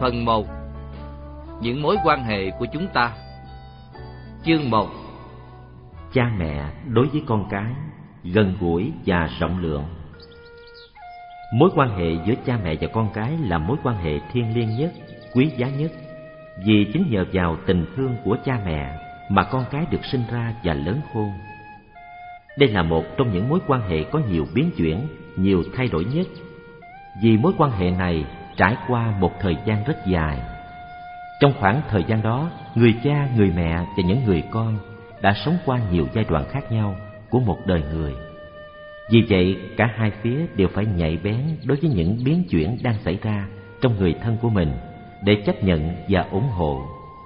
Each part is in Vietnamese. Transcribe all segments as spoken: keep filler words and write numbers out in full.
Phần một. Những mối quan hệ của chúng ta. Chương một. Cha mẹ đối với con cái gần gũi và rộng lượng. Mối quan hệ giữa cha mẹ và con cái là mối quan hệ thiêng liêng nhất, quý giá nhất, vì chính nhờ vào tình thương của cha mẹ mà con cái được sinh ra và lớn khôn. Đây là một trong những mối quan hệ có nhiều biến chuyển, nhiều thay đổi nhất, vì mối quan hệ này trải qua một thời gian rất dài. Trong khoảng thời gian đó, người cha, người mẹ và những người con đã sống qua nhiều giai đoạn khác nhau của một đời người. Vì vậy, cả hai phía đều phải nhạy bén đối với những biến chuyển đang xảy ra trong người thân của mình để chấp nhận và ủng hộ.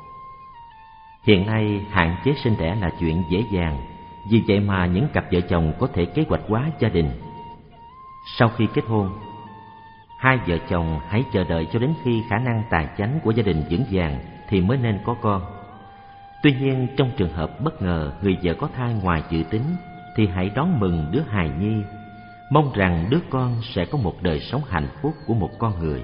Hiện nay, hạn chế sinh đẻ là chuyện dễ dàng, vì vậy mà những cặp vợ chồng có thể kế hoạch hóa gia đình. Sau khi kết hôn, hai vợ chồng hãy chờ đợi cho đến khi khả năng tài chánh của gia đình vững vàng thì mới nên có con. Tuy nhiên, trong trường hợp bất ngờ người vợ có thai ngoài dự tính thì hãy đón mừng đứa hài nhi, mong rằng đứa con sẽ có một đời sống hạnh phúc của một con người.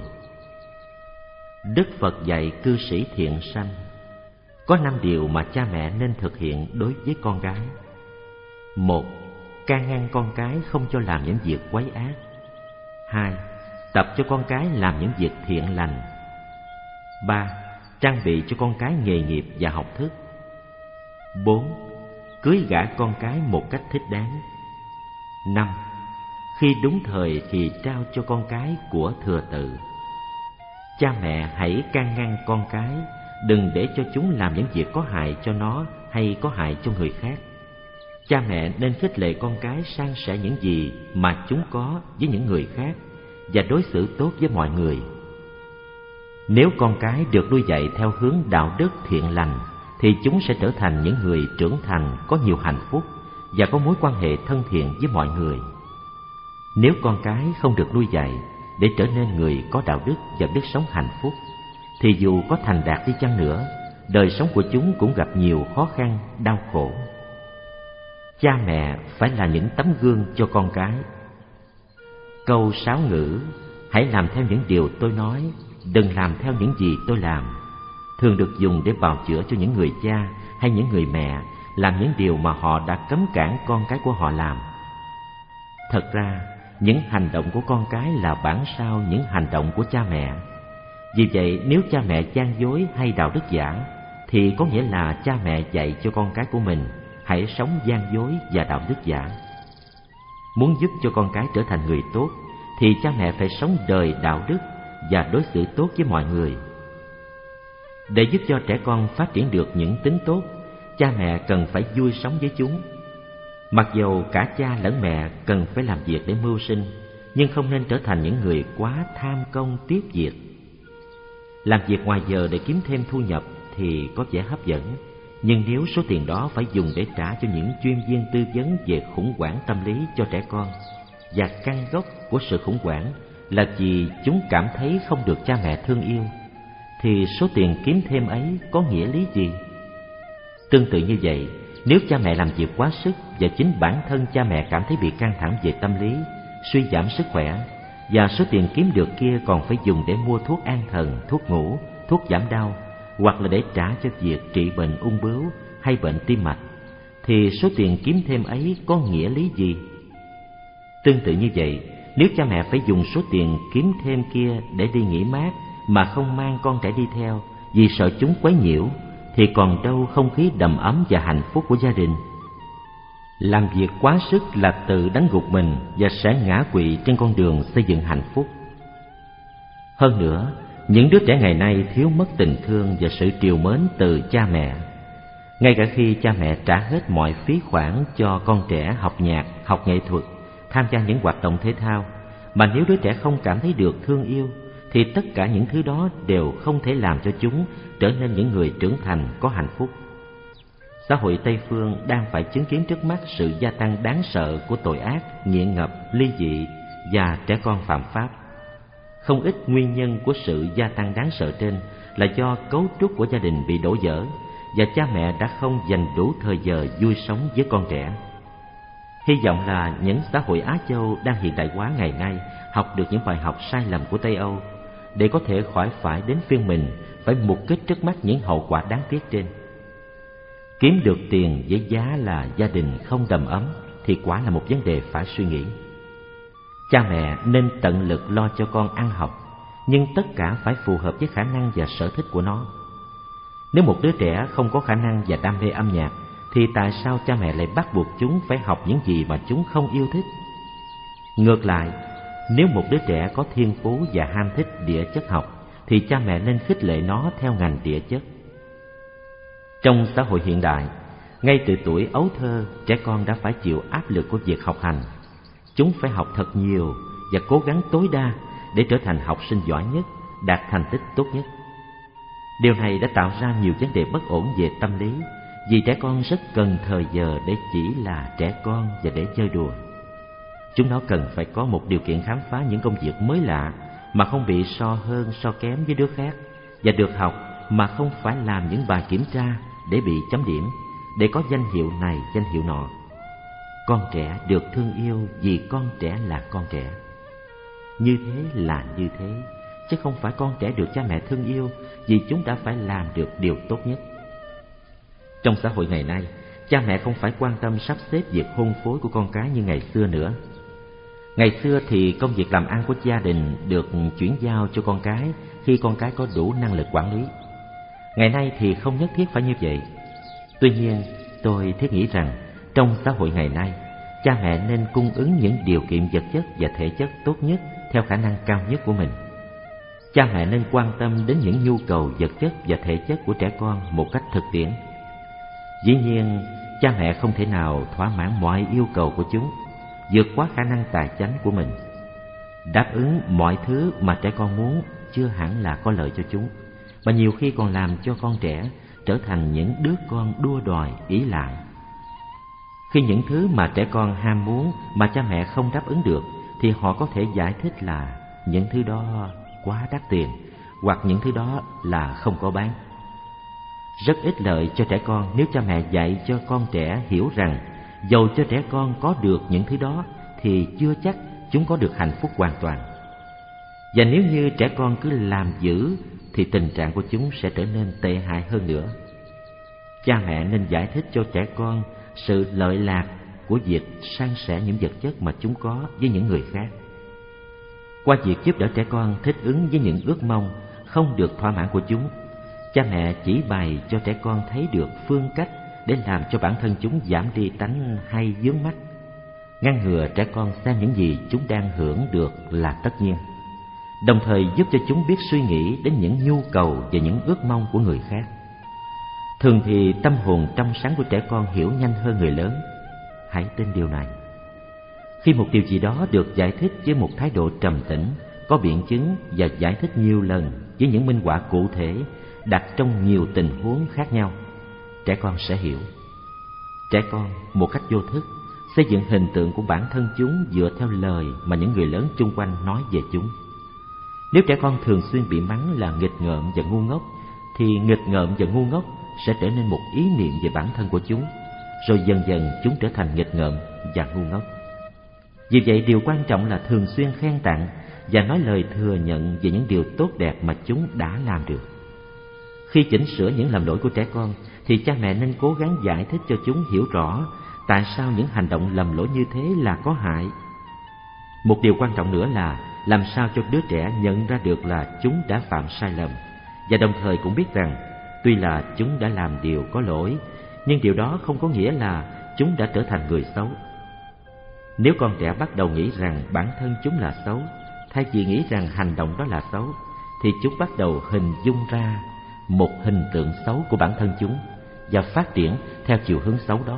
Đức Phật dạy cư sĩ thiện sanh. Có năm điều mà cha mẹ nên thực hiện đối với con gái. Một, can ngăn con cái không cho làm những việc quấy ác. Hai, tập cho con cái làm những việc thiện lành. Ba, trang bị cho con cái nghề nghiệp và học thức. Bốn, cưới gả con cái một cách thích đáng. Năm, khi đúng thời thì trao cho con cái của thừa tự. Cha mẹ hãy can ngăn con cái, đừng để cho chúng làm những việc có hại cho nó hay có hại cho người khác. Cha mẹ nên khích lệ con cái san sẻ những gì mà chúng có với những người khác và đối xử tốt với mọi người. Nếu con cái được nuôi dạy theo hướng đạo đức thiện lành thì chúng sẽ trở thành những người trưởng thành có nhiều hạnh phúc và có mối quan hệ thân thiện với mọi người. Nếu con cái không được nuôi dạy để trở nên người có đạo đức và biết sống hạnh phúc thì dù có thành đạt đi chăng nữa, đời sống của chúng cũng gặp nhiều khó khăn, đau khổ. Cha mẹ phải là những tấm gương cho con cái. Câu sáo ngữ "hãy làm theo những điều tôi nói, đừng làm theo những gì tôi làm" thường được dùng để bào chữa cho những người cha hay những người mẹ làm những điều mà họ đã cấm cản con cái của họ làm. Thật ra, những hành động của con cái là bản sao những hành động của cha mẹ. Vì vậy, nếu cha mẹ gian dối hay đạo đức giả, thì có nghĩa là cha mẹ dạy cho con cái của mình hãy sống gian dối và đạo đức giả. Muốn giúp cho con cái trở thành người tốt, thì cha mẹ phải sống đời đạo đức và đối xử tốt với mọi người. Để giúp cho trẻ con phát triển được những tính tốt, cha mẹ cần phải vui sống với chúng. Mặc dầu cả cha lẫn mẹ cần phải làm việc để mưu sinh, nhưng không nên trở thành những người quá tham công tiếc việc. Làm việc ngoài giờ để kiếm thêm thu nhập thì có vẻ hấp dẫn, nhưng nếu số tiền đó phải dùng để trả cho những chuyên viên tư vấn về khủng hoảng tâm lý cho trẻ con, và căn gốc của sự khủng hoảng là vì chúng cảm thấy không được cha mẹ thương yêu, thì số tiền kiếm thêm ấy có nghĩa lý gì? Tương tự như vậy, nếu cha mẹ làm việc quá sức và chính bản thân cha mẹ cảm thấy bị căng thẳng về tâm lý, suy giảm sức khỏe, và số tiền kiếm được kia còn phải dùng để mua thuốc an thần, thuốc ngủ, thuốc giảm đau, hoặc là để trả cho việc trị bệnh ung bướu hay bệnh tim mạch, thì số tiền kiếm thêm ấy có nghĩa lý gì? Tương tự như vậy, nếu cha mẹ phải dùng số tiền kiếm thêm kia để đi nghỉ mát mà không mang con trẻ đi theo vì sợ chúng quấy nhiễu, thì còn đâu không khí đầm ấm và hạnh phúc của gia đình. Làm việc quá sức là tự đánh gục mình và sẽ ngã quỵ trên con đường xây dựng hạnh phúc. Hơn nữa, những đứa trẻ ngày nay thiếu mất tình thương và sự trìu mến từ cha mẹ. Ngay cả khi cha mẹ trả hết mọi phí khoản cho con trẻ học nhạc, học nghệ thuật, tham gia những hoạt động thể thao, mà nếu đứa trẻ không cảm thấy được thương yêu, thì tất cả những thứ đó đều không thể làm cho chúng trở nên những người trưởng thành có hạnh phúc. Xã hội Tây Phương đang phải chứng kiến trước mắt sự gia tăng đáng sợ của tội ác, nghiện ngập, ly dị và trẻ con phạm pháp. Không ít nguyên nhân của sự gia tăng đáng sợ trên là do cấu trúc của gia đình bị đổ vỡ và cha mẹ đã không dành đủ thời giờ vui sống với con trẻ. Hy vọng là những xã hội Á Châu đang hiện đại hóa ngày nay học được những bài học sai lầm của Tây Âu để có thể khỏi phải đến phiên mình phải mục kích trước mắt những hậu quả đáng tiếc trên. Kiếm được tiền với giá là gia đình không đầm ấm thì quả là một vấn đề phải suy nghĩ. Cha mẹ nên tận lực lo cho con ăn học, nhưng tất cả phải phù hợp với khả năng và sở thích của nó. Nếu một đứa trẻ không có khả năng và đam mê âm nhạc, thì tại sao cha mẹ lại bắt buộc chúng phải học những gì mà chúng không yêu thích? Ngược lại, nếu một đứa trẻ có thiên phú và ham thích địa chất học, thì cha mẹ nên khích lệ nó theo ngành địa chất. Trong xã hội hiện đại, ngay từ tuổi ấu thơ, trẻ con đã phải chịu áp lực của việc học hành. Chúng phải học thật nhiều và cố gắng tối đa để trở thành học sinh giỏi nhất, đạt thành tích tốt nhất. Điều này đã tạo ra nhiều vấn đề bất ổn về tâm lý, vì trẻ con rất cần thời giờ để chỉ là trẻ con và để chơi đùa. Chúng nó cần phải có một điều kiện khám phá những công việc mới lạ mà không bị so hơn so kém với đứa khác, và được học mà không phải làm những bài kiểm tra để bị chấm điểm, để có danh hiệu này danh hiệu nọ. Con trẻ được thương yêu vì con trẻ là con trẻ. Như thế là như thế, chứ không phải con trẻ được cha mẹ thương yêu vì chúng đã phải làm được điều tốt nhất. Trong xã hội ngày nay, cha mẹ không phải quan tâm sắp xếp việc hôn phối của con cái như ngày xưa nữa. Ngày xưa thì công việc làm ăn của gia đình được chuyển giao cho con cái khi con cái có đủ năng lực quản lý. Ngày nay thì không nhất thiết phải như vậy. Tuy nhiên, tôi thiết nghĩ rằng trong xã hội ngày nay, cha mẹ nên cung ứng những điều kiện vật chất và thể chất tốt nhất theo khả năng cao nhất của mình. Cha mẹ nên quan tâm đến những nhu cầu vật chất và thể chất của trẻ con một cách thực tiễn. Dĩ nhiên, cha mẹ không thể nào thỏa mãn mọi yêu cầu của chúng, vượt quá khả năng tài chánh của mình. Đáp ứng mọi thứ mà trẻ con muốn chưa hẳn là có lợi cho chúng, mà nhiều khi còn làm cho con trẻ trở thành những đứa con đua đòi, ỷ lại. Khi những thứ mà trẻ con ham muốn mà cha mẹ không đáp ứng được, thì họ có thể giải thích là những thứ đó quá đắt tiền, hoặc những thứ đó là không có bán. Rất ích lợi cho trẻ con nếu cha mẹ dạy cho con trẻ hiểu rằng dầu cho trẻ con có được những thứ đó thì chưa chắc chúng có được hạnh phúc hoàn toàn. Và nếu như trẻ con cứ làm dữ thì tình trạng của chúng sẽ trở nên tệ hại hơn nữa. Cha mẹ nên giải thích cho trẻ con sự lợi lạc của việc san sẻ những vật chất mà chúng có với những người khác. Qua việc giúp đỡ trẻ con thích ứng với những ước mong không được thỏa mãn của chúng, cha mẹ chỉ bày cho trẻ con thấy được phương cách để làm cho bản thân chúng giảm đi tánh hay vướng mắc, ngăn ngừa trẻ con xem những gì chúng đang hưởng được là tất nhiên, đồng thời giúp cho chúng biết suy nghĩ đến những nhu cầu và những ước mong của người khác. Thường thì tâm hồn trong sáng của trẻ con hiểu nhanh hơn người lớn. Hãy tin điều này. Khi một điều gì đó được giải thích với một thái độ trầm tĩnh, có biện chứng và giải thích nhiều lần với những minh họa cụ thể đặt trong nhiều tình huống khác nhau, trẻ con sẽ hiểu. Trẻ con một cách vô thức xây dựng hình tượng của bản thân chúng dựa theo lời mà những người lớn chung quanh nói về chúng. Nếu trẻ con thường xuyên bị mắng là nghịch ngợm và ngu ngốc, thì nghịch ngợm và ngu ngốc sẽ trở nên một ý niệm về bản thân của chúng, rồi dần dần chúng trở thành nghịch ngợm và ngu ngốc. Vì vậy, điều quan trọng là thường xuyên khen tặng và nói lời thừa nhận về những điều tốt đẹp mà chúng đã làm được. Khi chỉnh sửa những lầm lỗi của trẻ con, thì cha mẹ nên cố gắng giải thích cho chúng hiểu rõ tại sao những hành động lầm lỗi như thế là có hại. Một điều quan trọng nữa là làm sao cho đứa trẻ nhận ra được là chúng đã phạm sai lầm, và đồng thời cũng biết rằng tuy là chúng đã làm điều có lỗi, nhưng điều đó không có nghĩa là chúng đã trở thành người xấu. Nếu con trẻ bắt đầu nghĩ rằng bản thân chúng là xấu, thay vì nghĩ rằng hành động đó là xấu, thì chúng bắt đầu hình dung ra một hình tượng xấu của bản thân chúng và phát triển theo chiều hướng xấu đó.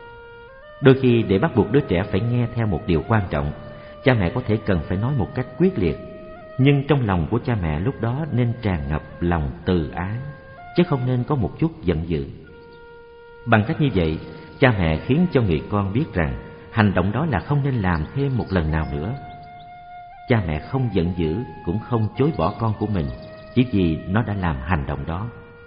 Đôi khi để bắt buộc đứa trẻ phải nghe theo một điều quan trọng, cha mẹ có thể cần phải nói một cách quyết liệt, nhưng trong lòng của cha mẹ lúc đó nên tràn ngập lòng từ ái, chứ không nên có một chút giận dữ. Bằng cách như vậy, cha mẹ khiến cho người con biết rằng hành động đó là không nên làm thêm một lần nào nữa. Cha mẹ không giận dữ cũng không chối bỏ con của mình chỉ vì nó đã làm hành động đó.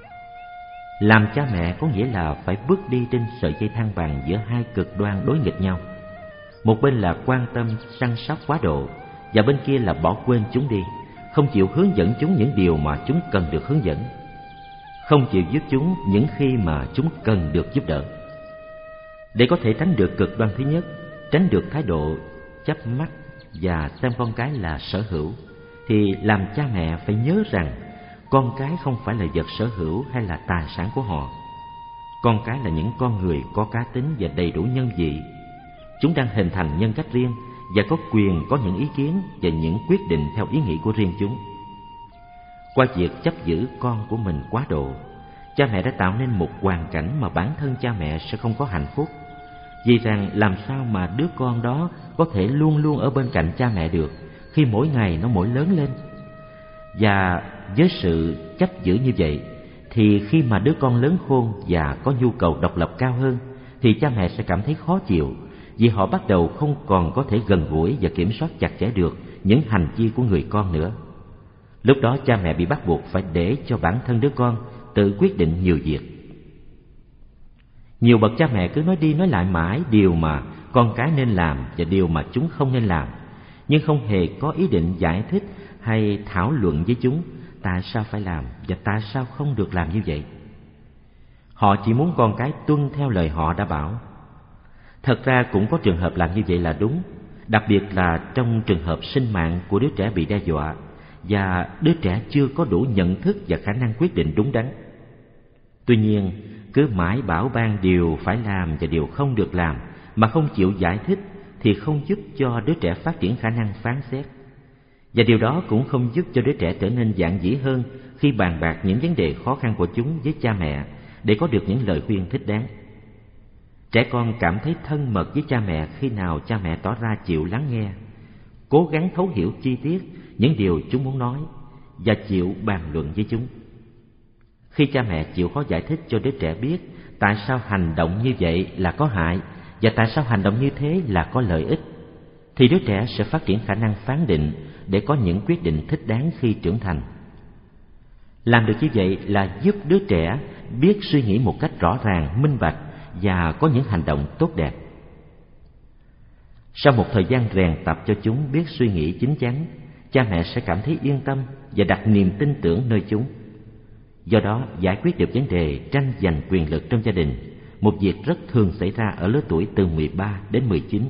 Làm cha mẹ có nghĩa là phải bước đi trên sợi dây thăng bằng giữa hai cực đoan đối nghịch nhau. Một bên là quan tâm săn sóc quá độ, và bên kia là bỏ quên chúng đi, không chịu hướng dẫn chúng những điều mà chúng cần được hướng dẫn, không chịu giúp chúng những khi mà chúng cần được giúp đỡ. Để có thể tránh được cực đoan thứ nhất, tránh được thái độ chớp mắt và xem con cái là sở hữu, thì làm cha mẹ phải nhớ rằng con cái không phải là vật sở hữu hay là tài sản của họ. Con cái là những con người có cá tính và đầy đủ nhân vị. Chúng đang hình thành nhân cách riêng và có quyền có những ý kiến và những quyết định theo ý nghĩ của riêng chúng. Qua việc chấp giữ con của mình quá độ, cha mẹ đã tạo nên một hoàn cảnh mà bản thân cha mẹ sẽ không có hạnh phúc. Vì rằng làm sao mà đứa con đó có thể luôn luôn ở bên cạnh cha mẹ được khi mỗi ngày nó mỗi lớn lên. Và với sự chấp giữ như vậy, thì khi mà đứa con lớn khôn và có nhu cầu độc lập cao hơn, thì cha mẹ sẽ cảm thấy khó chịu, vì họ bắt đầu không còn có thể gần gũi và kiểm soát chặt chẽ được những hành vi của người con nữa. Lúc đó cha mẹ bị bắt buộc phải để cho bản thân đứa con tự quyết định nhiều việc. Nhiều bậc cha mẹ cứ nói đi nói lại mãi điều mà con cái nên làm và điều mà chúng không nên làm, nhưng không hề có ý định giải thích hay thảo luận với chúng tại sao phải làm và tại sao không được làm như vậy. Họ chỉ muốn con cái tuân theo lời họ đã bảo. Thật ra cũng có trường hợp làm như vậy là đúng, đặc biệt là trong trường hợp sinh mạng của đứa trẻ bị đe dọa và đứa trẻ chưa có đủ nhận thức và khả năng quyết định đúng đắn. Tuy nhiên, cứ mãi bảo ban điều phải làm và điều không được làm mà không chịu giải thích thì không giúp cho đứa trẻ phát triển khả năng phán xét. Và điều đó cũng không giúp cho đứa trẻ trở nên dạn dĩ hơn khi bàn bạc những vấn đề khó khăn của chúng với cha mẹ để có được những lời khuyên thích đáng. Trẻ con cảm thấy thân mật với cha mẹ khi nào cha mẹ tỏ ra chịu lắng nghe, cố gắng thấu hiểu chi tiết những điều chúng muốn nói và chịu bàn luận với chúng. Khi cha mẹ chịu khó giải thích cho đứa trẻ biết tại sao hành động như vậy là có hại và tại sao hành động như thế là có lợi ích, thì đứa trẻ sẽ phát triển khả năng phán định để có những quyết định thích đáng khi trưởng thành. Làm được như vậy là giúp đứa trẻ biết suy nghĩ một cách rõ ràng, minh bạch và có những hành động tốt đẹp. Sau một thời gian rèn tập cho chúng biết suy nghĩ chín chắn, cha mẹ sẽ cảm thấy yên tâm và đặt niềm tin tưởng nơi chúng. Do đó, giải quyết được vấn đề tranh giành quyền lực trong gia đình, một việc rất thường xảy ra ở lứa tuổi từ mười ba đến mười chín.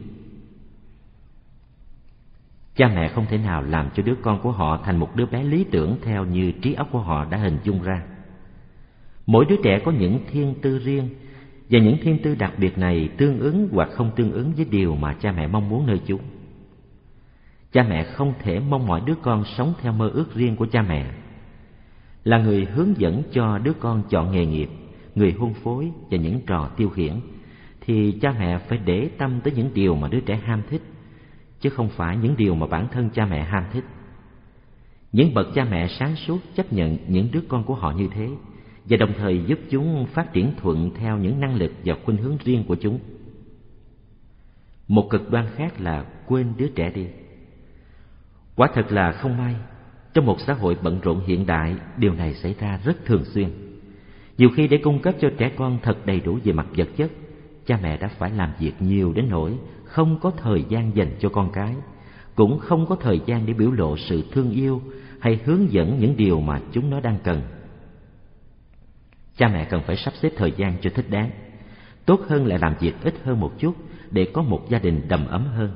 Cha mẹ không thể nào làm cho đứa con của họ thành một đứa bé lý tưởng theo như trí óc của họ đã hình dung ra. Mỗi đứa trẻ có những thiên tư riêng, và những thiên tư đặc biệt này tương ứng hoặc không tương ứng với điều mà cha mẹ mong muốn nơi chúng. Cha mẹ không thể mong mọi đứa con sống theo mơ ước riêng của cha mẹ. Là người hướng dẫn cho đứa con chọn nghề nghiệp, người hôn phối và những trò tiêu khiển, thì cha mẹ phải để tâm tới những điều mà đứa trẻ ham thích, chứ không phải những điều mà bản thân cha mẹ ham thích. Những bậc cha mẹ sáng suốt chấp nhận những đứa con của họ như thế, và đồng thời giúp chúng phát triển thuận theo những năng lực và khuynh hướng riêng của chúng. Một cực đoan khác là quên đứa trẻ đi. Quả thật là không may, trong một xã hội bận rộn hiện đại, điều này xảy ra rất thường xuyên. Nhiều khi để cung cấp cho trẻ con thật đầy đủ về mặt vật chất, cha mẹ đã phải làm việc nhiều đến nỗi không có thời gian dành cho con cái, cũng không có thời gian để biểu lộ sự thương yêu hay hướng dẫn những điều mà chúng nó đang cần. Cha mẹ cần phải sắp xếp thời gian cho thích đáng. Tốt hơn là làm việc ít hơn một chút để có một gia đình đầm ấm hơn.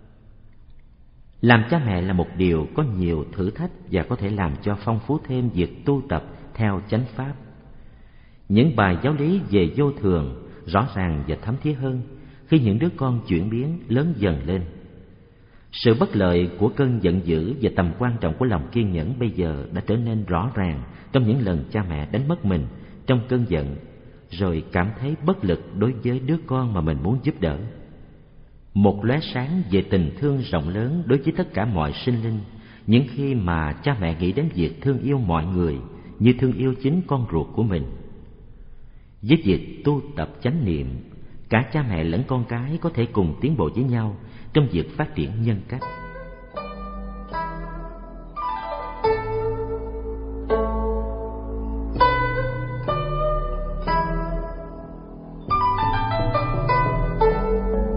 Làm cha mẹ là một điều có nhiều thử thách và có thể làm cho phong phú thêm việc tu tập theo chánh pháp. Những bài giáo lý về vô thường rõ ràng và thấm thía hơn khi những đứa con chuyển biến lớn dần lên. Sự bất lợi của cơn giận dữ và tầm quan trọng của lòng kiên nhẫn bây giờ đã trở nên rõ ràng trong những lần cha mẹ đánh mất mình trong cơn giận, rồi cảm thấy bất lực đối với đứa con mà mình muốn giúp đỡ. Một lóe sáng về tình thương rộng lớn đối với tất cả mọi sinh linh, những khi mà cha mẹ nghĩ đến việc thương yêu mọi người như thương yêu chính con ruột của mình. Với việc tu tập chánh niệm, cả cha mẹ lẫn con cái có thể cùng tiến bộ với nhau trong việc phát triển nhân cách.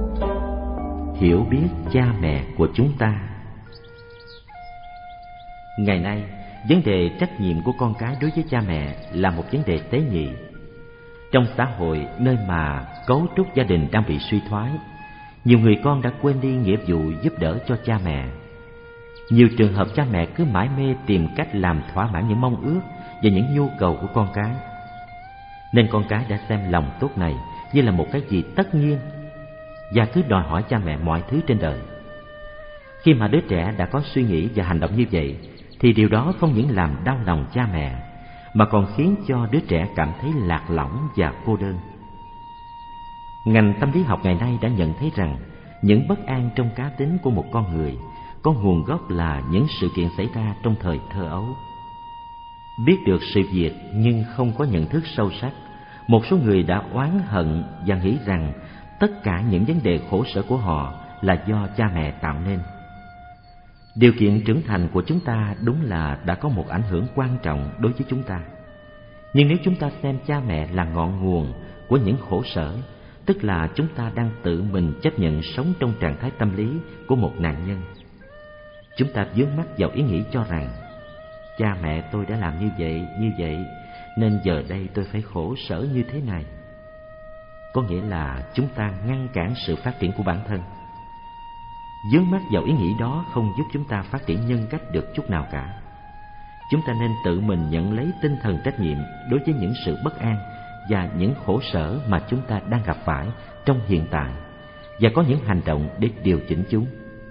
Hiểu biết cha mẹ của chúng ta. Ngày nay, vấn đề trách nhiệm của con cái đối với cha mẹ là một vấn đề tế nhị. Trong xã hội nơi mà cấu trúc gia đình đang bị suy thoái, nhiều người con đã quên đi nghĩa vụ giúp đỡ cho cha mẹ. Nhiều trường hợp cha mẹ cứ mải mê tìm cách làm thỏa mãn những mong ước và những nhu cầu của con cái, nên con cái đã xem lòng tốt này như là một cái gì tất nhiên và cứ đòi hỏi cha mẹ mọi thứ trên đời. Khi mà đứa trẻ đã có suy nghĩ và hành động như vậy, thì điều đó không những làm đau lòng cha mẹ, mà còn khiến cho đứa trẻ cảm thấy lạc lõng và cô đơn. Ngành tâm lý học ngày nay đã nhận thấy rằng những bất an trong cá tính của một con người có nguồn gốc là những sự kiện xảy ra trong thời thơ ấu. Biết được sự việc nhưng không có nhận thức sâu sắc, một số người đã oán hận và nghĩ rằng tất cả những vấn đề khổ sở của họ là do cha mẹ tạo nên. Điều kiện trưởng thành của chúng ta đúng là đã có một ảnh hưởng quan trọng đối với chúng ta. Nhưng nếu chúng ta xem cha mẹ là ngọn nguồn của những khổ sở, tức là chúng ta đang tự mình chấp nhận sống trong trạng thái tâm lý của một nạn nhân. Chúng ta vướng mắc vào ý nghĩ cho rằng cha mẹ tôi đã làm như vậy, như vậy, nên giờ đây tôi phải khổ sở như thế này. Có nghĩa là chúng ta ngăn cản sự phát triển của bản thân. Vướng mắc vào ý nghĩ đó không giúp chúng ta phát triển nhân cách được chút nào cả. Chúng ta nên tự mình nhận lấy tinh thần trách nhiệm đối với những sự bất an và những khổ sở mà chúng ta đang gặp phải trong hiện tại, và có những hành động để điều chỉnh chúng.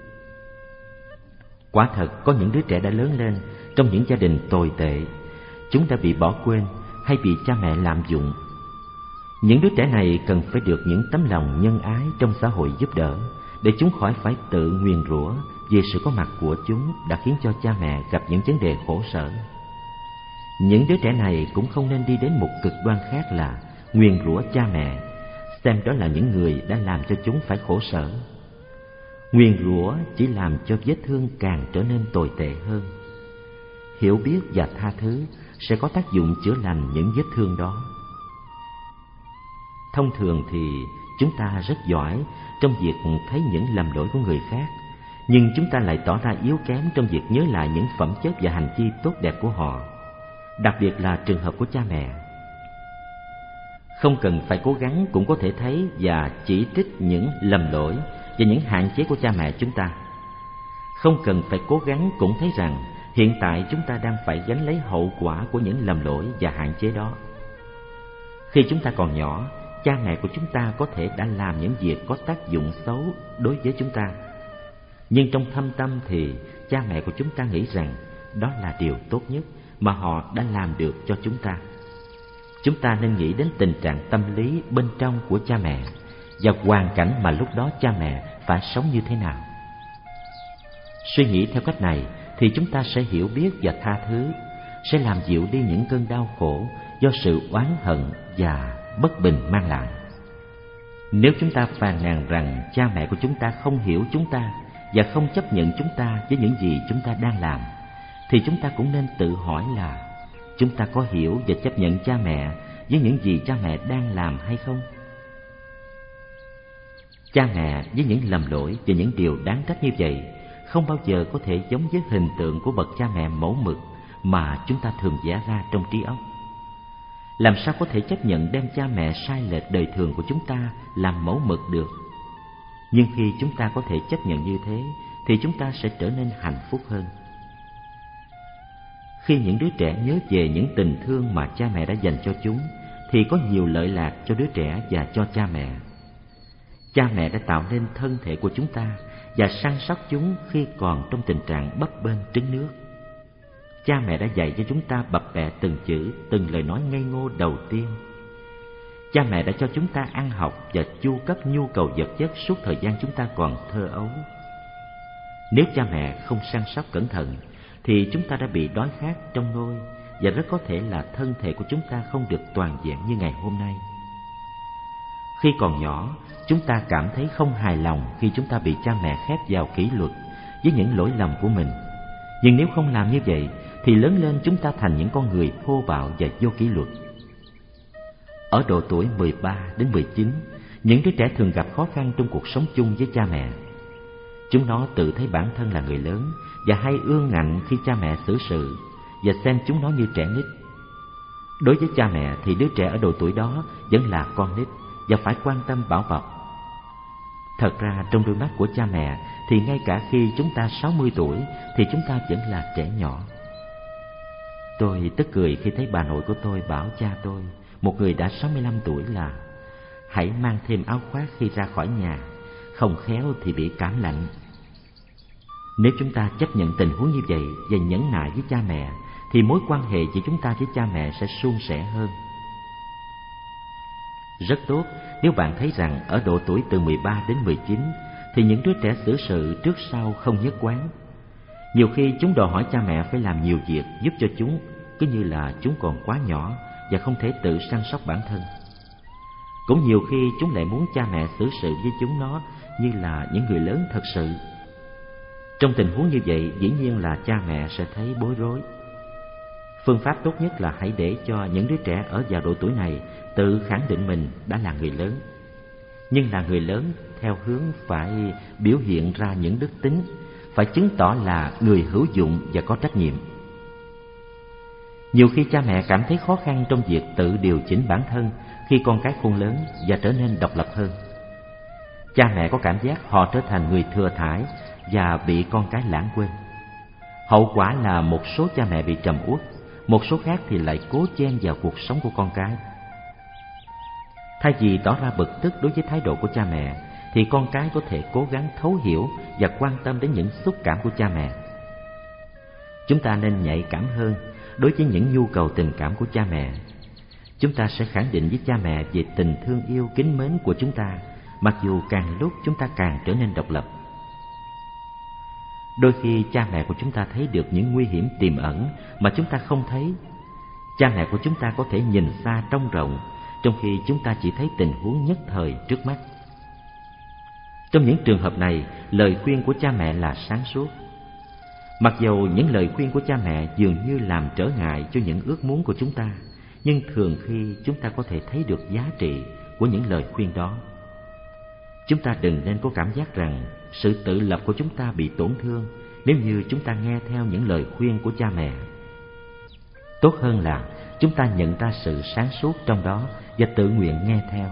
Quả thật có những đứa trẻ đã lớn lên trong những gia đình tồi tệ. Chúng đã bị bỏ quên hay bị cha mẹ lạm dụng. Những đứa trẻ này cần phải được những tấm lòng nhân ái trong xã hội giúp đỡ, để chúng khỏi phải tự nguyền rủa vì sự có mặt của chúng đã khiến cho cha mẹ gặp những vấn đề khổ sở. Những đứa trẻ này cũng không nên đi đến một cực đoan khác là nguyền rủa cha mẹ, xem đó là những người đã làm cho chúng phải khổ sở. Nguyền rủa chỉ làm cho vết thương càng trở nên tồi tệ hơn. Hiểu biết và tha thứ sẽ có tác dụng chữa lành những vết thương đó. Thông thường thì chúng ta rất giỏi trong việc thấy những lầm lỗi của người khác, nhưng chúng ta lại tỏ ra yếu kém trong việc nhớ lại những phẩm chất và hành vi tốt đẹp của họ, đặc biệt là trường hợp của cha mẹ. Không cần phải cố gắng cũng có thể thấy và chỉ trích những lầm lỗi và những hạn chế của cha mẹ chúng ta. Không cần phải cố gắng cũng thấy rằng hiện tại chúng ta đang phải gánh lấy hậu quả của những lầm lỗi và hạn chế đó. Khi chúng ta còn nhỏ, cha mẹ của chúng ta có thể đã làm những việc có tác dụng xấu đối với chúng ta. Nhưng trong thâm tâm thì cha mẹ của chúng ta nghĩ rằng đó là điều tốt nhất mà họ đã làm được cho chúng ta. Chúng ta nên nghĩ đến tình trạng tâm lý bên trong của cha mẹ và hoàn cảnh mà lúc đó cha mẹ phải sống như thế nào. Suy nghĩ theo cách này thì chúng ta sẽ hiểu biết và tha thứ, sẽ làm dịu đi những cơn đau khổ do sự oán hận và bất bình mang lại. Nếu chúng ta phàn nàn rằng cha mẹ của chúng ta không hiểu chúng ta và không chấp nhận chúng ta với những gì chúng ta đang làm, thì chúng ta cũng nên tự hỏi là chúng ta có hiểu và chấp nhận cha mẹ với những gì cha mẹ đang làm hay không? Cha mẹ với những lầm lỗi và những điều đáng trách như vậy không bao giờ có thể giống với hình tượng của bậc cha mẹ mẫu mực mà chúng ta thường vẽ ra trong trí óc. Làm sao có thể chấp nhận đem cha mẹ sai lệch đời thường của chúng ta làm mẫu mực được? Nhưng khi chúng ta có thể chấp nhận như thế thì chúng ta sẽ trở nên hạnh phúc hơn. Khi những đứa trẻ nhớ về những tình thương mà cha mẹ đã dành cho chúng thì có nhiều lợi lạc cho đứa trẻ và cho cha mẹ. Cha mẹ đã tạo nên thân thể của chúng ta và săn sóc chúng khi còn trong tình trạng bấp bênh trứng nước. Cha mẹ đã dạy cho chúng ta bập bẹ từng chữ, từng lời nói ngây ngô đầu tiên. Cha mẹ đã cho chúng ta ăn học và chu cấp nhu cầu vật chất suốt thời gian chúng ta còn thơ ấu. Nếu cha mẹ không săn sóc cẩn thận thì chúng ta đã bị đói khát trong nôi, và rất có thể là thân thể của chúng ta không được toàn vẹn như ngày hôm nay. Khi còn nhỏ, chúng ta cảm thấy không hài lòng khi chúng ta bị cha mẹ khép vào kỷ luật với những lỗi lầm của mình. Nhưng nếu không làm như vậy thì lớn lên chúng ta thành những con người thô bạo và vô kỷ luật. Ở độ tuổi mười ba đến mười chín, những đứa trẻ thường gặp khó khăn trong cuộc sống chung với cha mẹ. Chúng nó tự thấy bản thân là người lớn và hay ương ngạnh khi cha mẹ xử sự và xem chúng nó như trẻ nít. Đối với cha mẹ thì đứa trẻ ở độ tuổi đó vẫn là con nít và phải quan tâm bảo bọc. Thật ra trong đôi mắt của cha mẹ thì ngay cả khi chúng ta sáu mươi tuổi thì chúng ta vẫn là trẻ nhỏ. Tôi tức cười khi thấy bà nội của tôi bảo cha tôi, một người đã sáu mươi lăm tuổi, là hãy mang thêm áo khoác khi ra khỏi nhà, không khéo thì bị cảm lạnh. Nếu chúng ta chấp nhận tình huống như vậy và nhẫn nại với cha mẹ thì mối quan hệ giữa chúng ta với cha mẹ sẽ suôn sẻ hơn. Rất tốt nếu bạn thấy rằng ở độ tuổi từ mười ba đến mười chín thì những đứa trẻ xử sự trước sau không nhất quán. Nhiều khi chúng đòi hỏi cha mẹ phải làm nhiều việc giúp cho chúng, cứ như là chúng còn quá nhỏ và không thể tự săn sóc bản thân. Cũng nhiều khi chúng lại muốn cha mẹ xử sự với chúng nó như là những người lớn thật sự. Trong tình huống như vậy, dĩ nhiên là cha mẹ sẽ thấy bối rối. Phương pháp tốt nhất là hãy để cho những đứa trẻ ở vào độ tuổi này tự khẳng định mình đã là người lớn. Nhưng là người lớn theo hướng phải biểu hiện ra những đức tính, phải chứng tỏ là người hữu dụng và có trách nhiệm. Nhiều khi cha mẹ cảm thấy khó khăn trong việc tự điều chỉnh bản thân khi con cái khôn lớn và trở nên độc lập hơn. Cha mẹ có cảm giác họ trở thành người thừa thãi và bị con cái lãng quên. Hậu quả là một số cha mẹ bị trầm uất, một số khác thì lại cố chen vào cuộc sống của con cái. Thay vì tỏ ra bực tức đối với thái độ của cha mẹ, thì con cái có thể cố gắng thấu hiểu và quan tâm đến những xúc cảm của cha mẹ. Chúng ta nên nhạy cảm hơn đối với những nhu cầu tình cảm của cha mẹ. Chúng ta sẽ khẳng định với cha mẹ về tình thương yêu kính mến của chúng ta, mặc dù càng lúc chúng ta càng trở nên độc lập. Đôi khi cha mẹ của chúng ta thấy được những nguy hiểm tiềm ẩn mà chúng ta không thấy. Cha mẹ của chúng ta có thể nhìn xa trông rộng, trong khi chúng ta chỉ thấy tình huống nhất thời trước mắt. Trong những trường hợp này, lời khuyên của cha mẹ là sáng suốt. Mặc dầu những lời khuyên của cha mẹ dường như làm trở ngại cho những ước muốn của chúng ta, nhưng thường khi chúng ta có thể thấy được giá trị của những lời khuyên đó. Chúng ta đừng nên có cảm giác rằng sự tự lập của chúng ta bị tổn thương nếu như chúng ta nghe theo những lời khuyên của cha mẹ. Tốt hơn là chúng ta nhận ra sự sáng suốt trong đó và tự nguyện nghe theo.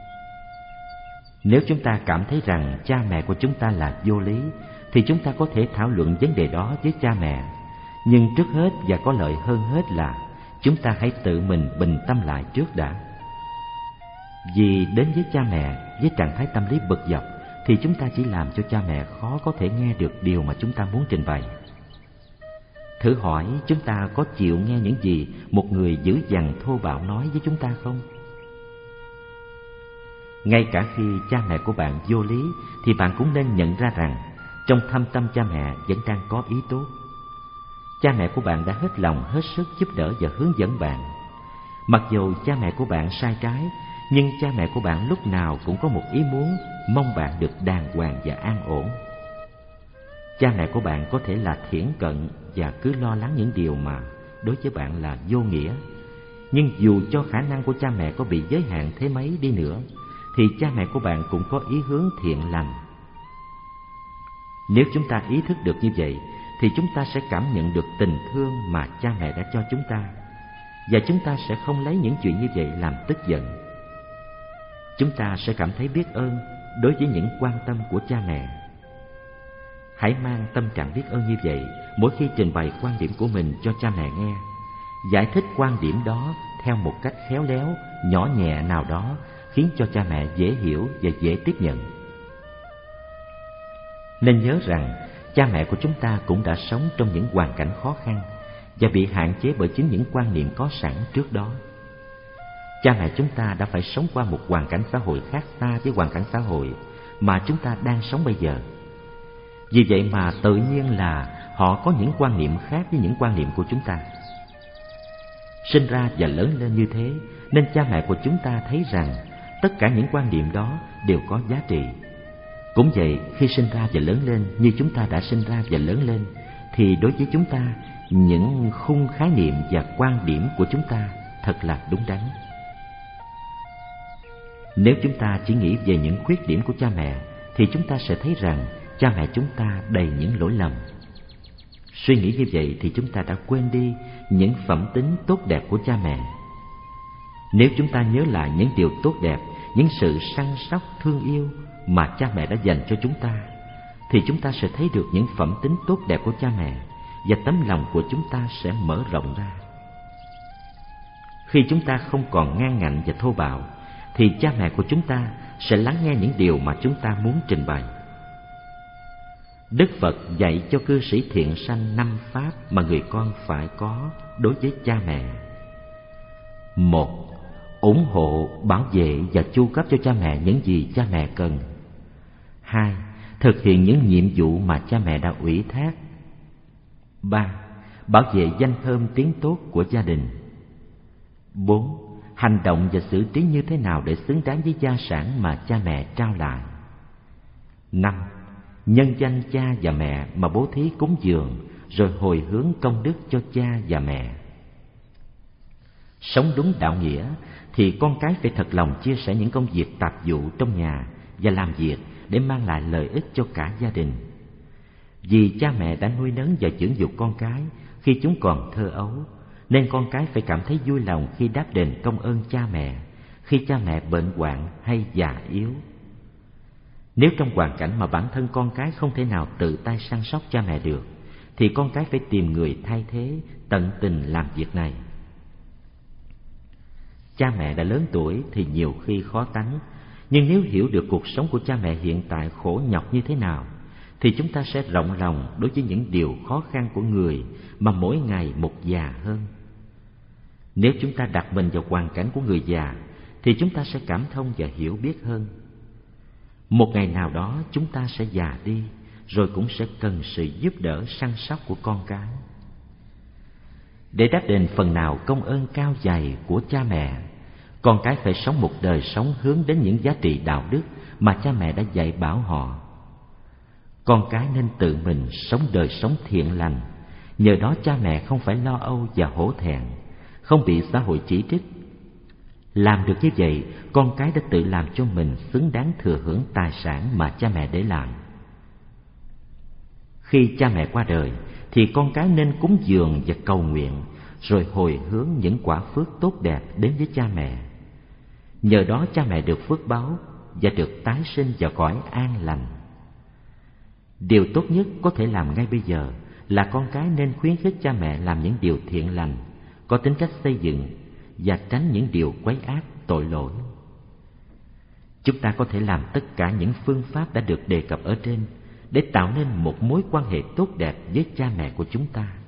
Nếu chúng ta cảm thấy rằng cha mẹ của chúng ta là vô lý, thì chúng ta có thể thảo luận vấn đề đó với cha mẹ. Nhưng trước hết và có lợi hơn hết là chúng ta hãy tự mình bình tâm lại trước đã. Vì đến với cha mẹ với trạng thái tâm lý bực dọc thì chúng ta chỉ làm cho cha mẹ khó có thể nghe được điều mà chúng ta muốn trình bày. Thử hỏi chúng ta có chịu nghe những gì một người dữ dằn thô bạo nói với chúng ta không? Ngay cả khi cha mẹ của bạn vô lý thì bạn cũng nên nhận ra rằng trong thâm tâm cha mẹ vẫn đang có ý tốt. Cha mẹ của bạn đã hết lòng hết sức giúp đỡ và hướng dẫn bạn. Mặc dù cha mẹ của bạn sai trái, nhưng cha mẹ của bạn lúc nào cũng có một ý muốn mong bạn được đàng hoàng và an ổn. Cha mẹ của bạn có thể là thiển cận và cứ lo lắng những điều mà đối với bạn là vô nghĩa. Nhưng dù cho khả năng của cha mẹ có bị giới hạn thế mấy đi nữa, thì cha mẹ của bạn cũng có ý hướng thiện lành. Nếu chúng ta ý thức được như vậy, thì chúng ta sẽ cảm nhận được tình thương mà cha mẹ đã cho chúng ta, và chúng ta sẽ không lấy những chuyện như vậy làm tức giận. Chúng ta sẽ cảm thấy biết ơn đối với những quan tâm của cha mẹ. Hãy mang tâm trạng biết ơn như vậy mỗi khi trình bày quan điểm của mình cho cha mẹ nghe. Giải thích quan điểm đó theo một cách khéo léo, nhỏ nhẹ nào đó, khiến cho cha mẹ dễ hiểu và dễ tiếp nhận. Nên nhớ rằng cha mẹ của chúng ta cũng đã sống trong những hoàn cảnh khó khăn và bị hạn chế bởi chính những quan niệm có sẵn trước đó. Cha mẹ chúng ta đã phải sống qua một hoàn cảnh xã hội khác xa với hoàn cảnh xã hội mà chúng ta đang sống bây giờ. Vì vậy mà tự nhiên là họ có những quan niệm khác với những quan niệm của chúng ta. Sinh ra và lớn lên như thế, nên cha mẹ của chúng ta thấy rằng tất cả những quan niệm đó đều có giá trị. Cũng vậy, khi sinh ra và lớn lên như chúng ta đã sinh ra và lớn lên, thì đối với chúng ta, những khung khái niệm và quan điểm của chúng ta thật là đúng đắn. Nếu chúng ta chỉ nghĩ về những khuyết điểm của cha mẹ, thì chúng ta sẽ thấy rằng cha mẹ chúng ta đầy những lỗi lầm. Suy nghĩ như vậy thì chúng ta đã quên đi những phẩm tính tốt đẹp của cha mẹ. Nếu chúng ta nhớ lại những điều tốt đẹp, những sự săn sóc thương yêu mà cha mẹ đã dành cho chúng ta, thì chúng ta sẽ thấy được những phẩm tính tốt đẹp của cha mẹ, và tấm lòng của chúng ta sẽ mở rộng ra. Khi chúng ta không còn ngang ngạnh và thô bạo, thì cha mẹ của chúng ta sẽ lắng nghe những điều mà chúng ta muốn trình bày. Đức Phật dạy cho cư sĩ thiện sanh năm pháp mà người con phải có đối với cha mẹ. Một, ủng hộ, bảo vệ và chu cấp cho cha mẹ những gì cha mẹ cần. Hai, thực hiện những nhiệm vụ mà cha mẹ đã ủy thác. Ba, bảo vệ danh thơm tiếng tốt của gia đình. Bốn, hành động và xử trí như thế nào để xứng đáng với gia sản mà cha mẹ trao lại. Năm, nhân danh cha và mẹ mà bố thí cúng dường, rồi hồi hướng công đức cho cha và mẹ. Sống đúng đạo nghĩa thì con cái phải thật lòng chia sẻ những công việc tạp vụ trong nhà và làm việc để mang lại lợi ích cho cả gia đình. Vì cha mẹ đã nuôi nấng và dưỡng dục con cái khi chúng còn thơ ấu, nên con cái phải cảm thấy vui lòng khi đáp đền công ơn cha mẹ khi cha mẹ bệnh hoạn hay già yếu. Nếu trong hoàn cảnh mà bản thân con cái không thể nào tự tay săn sóc cha mẹ được, thì con cái phải tìm người thay thế tận tình làm việc này. Cha mẹ đã lớn tuổi thì nhiều khi khó tánh, nhưng nếu hiểu được cuộc sống của cha mẹ hiện tại khổ nhọc như thế nào, thì chúng ta sẽ rộng lòng đối với những điều khó khăn của người mà mỗi ngày một già hơn. Nếu chúng ta đặt mình vào hoàn cảnh của người già, thì chúng ta sẽ cảm thông và hiểu biết hơn. Một ngày nào đó chúng ta sẽ già đi, rồi cũng sẽ cần sự giúp đỡ săn sóc của con cái. Để đáp đền phần nào công ơn cao dày của cha mẹ, con cái phải sống một đời sống hướng đến những giá trị đạo đức mà cha mẹ đã dạy bảo họ. Con cái nên tự mình sống đời sống thiện lành, nhờ đó cha mẹ không phải lo âu và hổ thẹn, không bị xã hội chỉ trích. Làm được như vậy, con cái đã tự làm cho mình xứng đáng thừa hưởng tài sản mà cha mẹ để lại. Khi cha mẹ qua đời, thì con cái nên cúng dường và cầu nguyện, rồi hồi hướng những quả phước tốt đẹp đến với cha mẹ. Nhờ đó cha mẹ được phước báu và được tái sinh vào cõi an lành. Điều tốt nhất có thể làm ngay bây giờ là con cái nên khuyến khích cha mẹ làm những điều thiện lành, có tính cách xây dựng, và tránh những điều quấy ác, tội lỗi. Chúng ta có thể làm tất cả những phương pháp đã được đề cập ở trên để tạo nên một mối quan hệ tốt đẹp với cha mẹ của chúng ta.